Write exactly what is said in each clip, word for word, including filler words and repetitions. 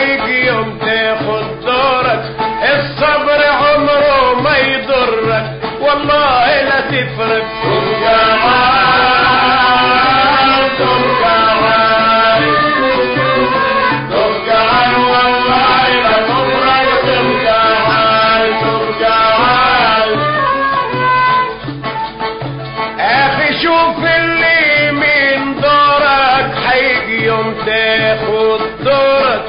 هيجي يوم تاخد دورك، الصبر عمره ما يضرك والله لا تفرق. ترجعان ترجعان ترجعان والله لا تفرق. ترجعان ترجعان اخي شوف اللي من دورك هيجي يوم تاخد دورك.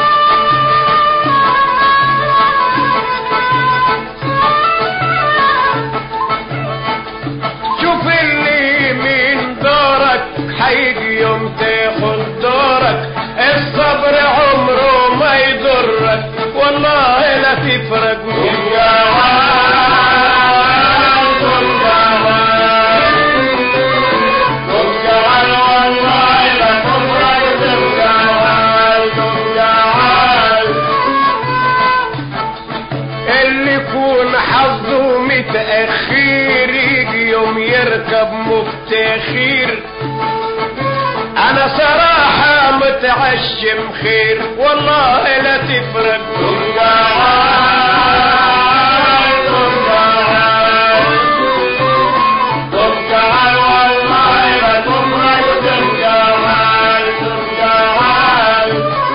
شوف اللي من دورك هيجي يوم تاخد دورك، الصبر عمره ما يضرك والله لا تفرق. ترجعان ترجعان ترجعان والله لا تفرق. ترجعان ترجعان اللي يكون حظه متأخر يجي يوم يركب مفتخير. انا صراحة متعشم خير والله لا تفرق. ترجعان ترجعان ترجعان والله لا تفرق. ترجعان ترجعان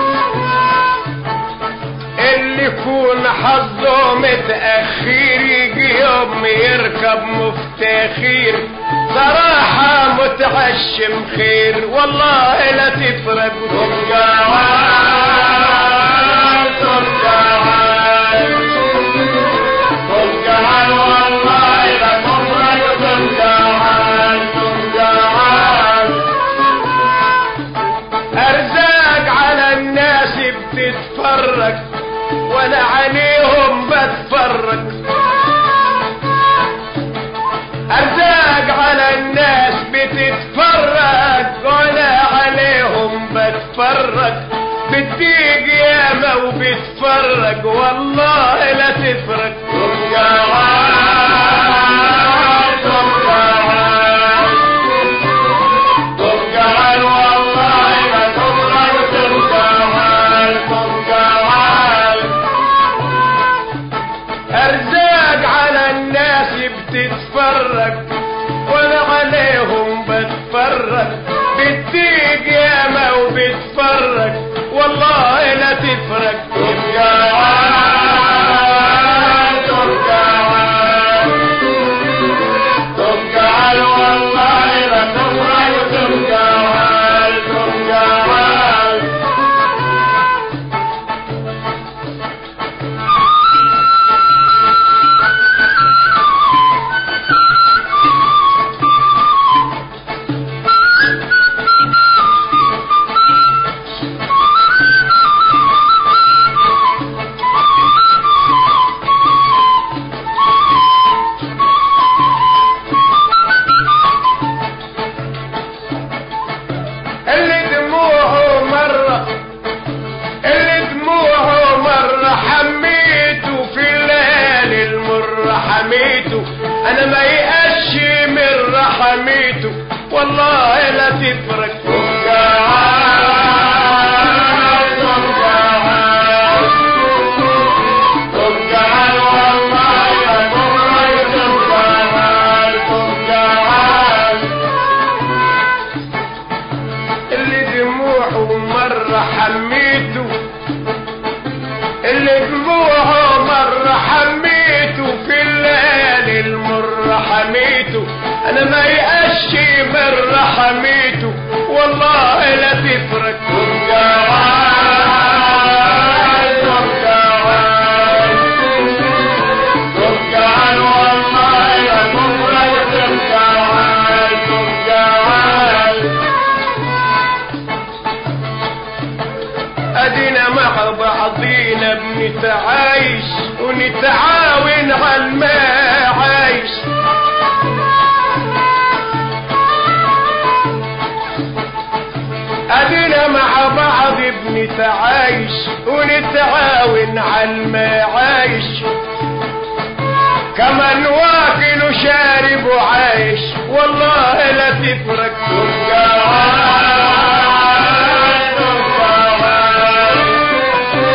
اللي يكون حظه متأخر يجي يوم يركب مفتخير. صراحة متعشم خير والله لا تفرق. ترجعان ترجعان ترجعان والله لا تفرق. ترجعان ترجعان ارزاق على الناس بتتفرج وانا عليهم بتفرج. ارزاق على الناس بتتفرج وانا عليهم بتفرج. بتضيق ياما وبتفرج والله لا تفرق. ترجعان ترجعان ترجعان والله لا تفرق. ترجعان ترجعان ارزاق على الناس بتتفرج وانا عليهم بتفرج. بتضيق ياما وبتفرج والله لا تفرق. ترجعان ترجعان ترجعان والله لا تفرق. ترجعان ترجعان اللي دموعه مرة اللي دموعه مرة حميته في الليالي المرة حميته. انا ما يقش من رحميته والله لا تفرق. ترجعان ترجعان ترجعان والله لا تفرق. ترجعان ترجعان اللي دموعه مرة حميته اللي دموعه مرة حميته في الليالي المرة حميته. انا ما يقش من رحميته والله لا تفرق. ترجعان ترجعان ترجعان والله لا تفرق. ترجعان ترجعان ادينا مع بعضينا بنتعايش ونتعاون على المعايش. ادينا مع بعض بنتعايش ونتعاون على المعايش. كمان واكل وشارب وعايش والله لا تفرق. ترجعان ترجعان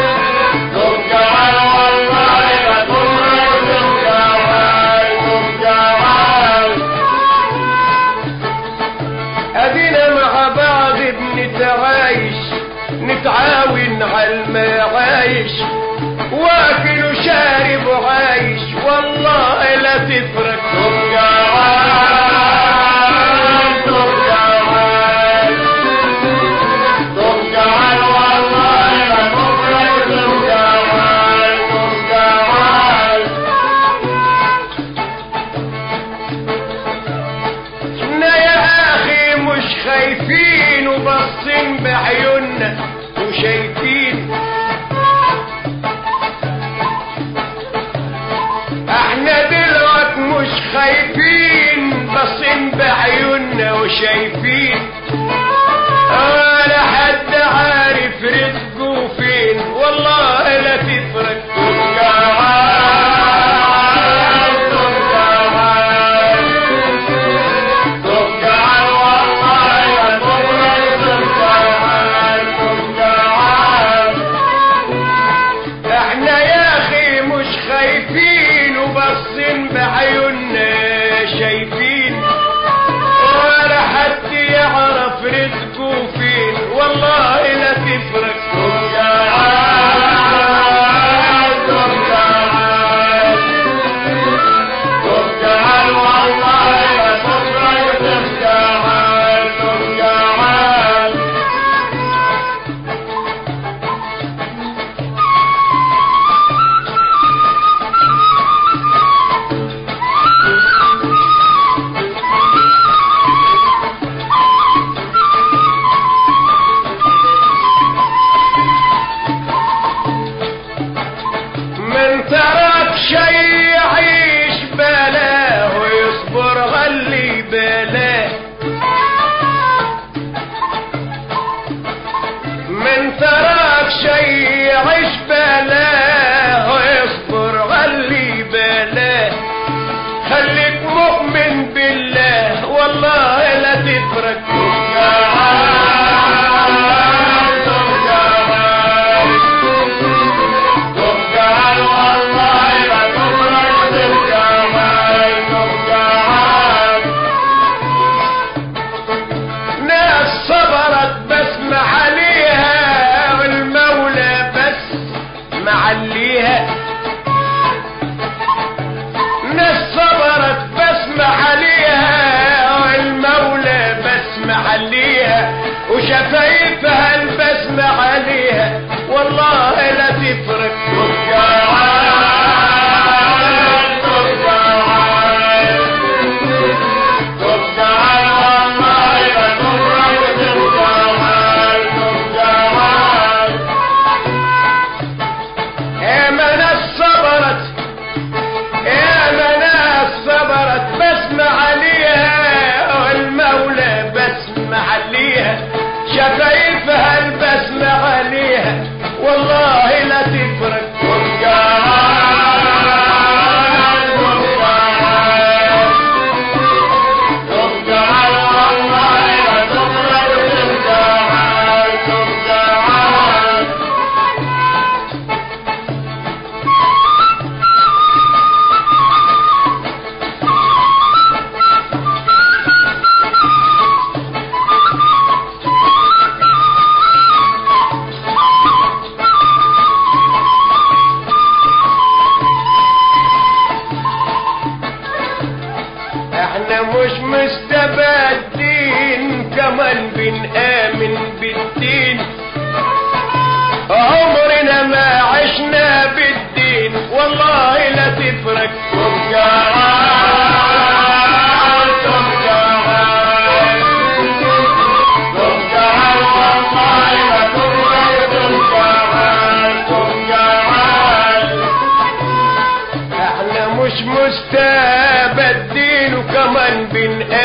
عالمعايش واكل وشارب وعايش والله لا تفرق تبقى عال تبقى عال تبقى عال والله لا تفرق تبقى عال تبقى عال احنا يا اخي مش خايفين وبصين بعيوننا وشايفين احنا دلوقت مش خايفين بصين بعيوننا وشايفين ولا حد عارف رزقه فين والله لا تفرق تبقى عال تبقى عال تبقى عال والله لا تفرق تبقى عال تبقى عال احنا يا اخي مش خايفين وبصين بعيوننا شايفين ولا حد يعرف رزقه فين والله لا تفرق تبقى عال تبقى عال تبقى عال والله لا تفرق تبقى عال تبقى عال من ترك شي يعيش بلاه ويصبر غلي بلاه من ترك شي يعيش بلاه ويصبر غلي بلاه خليك مؤمن بالله والله لا تفرق تبقى عال تبقى عال تبقى عال والله لا تفرق تبقى عال تبقى عال ناس صبرت بس معليها والمولى بس معليها ناس صبرت بس معليها والمولى بس معليها وشفايفها البسمة عليها والله لا تفرق تبقى عال تبقى عال تبقى عال والله لا تفرق تبقى عال تبقى عال يا ما ناس صبرت يا ما ناس صبرت بسمة عليها والمولى بسمة عليها شفايفها البسمة عليها والله لا تفرق تبقى عال تبقى عال تبقى عال والله لا تفرق تبقى عال تبقى عال احنا مش مستبدين كمان بنآمن بالدين عمرنا ما عشنا بالدين والله لا تفرق تبقى عال تبقى عال تبقى عال والله لا تفرق تبقى عال تبقى عال احنا مش مستبدين وكمان بنآمن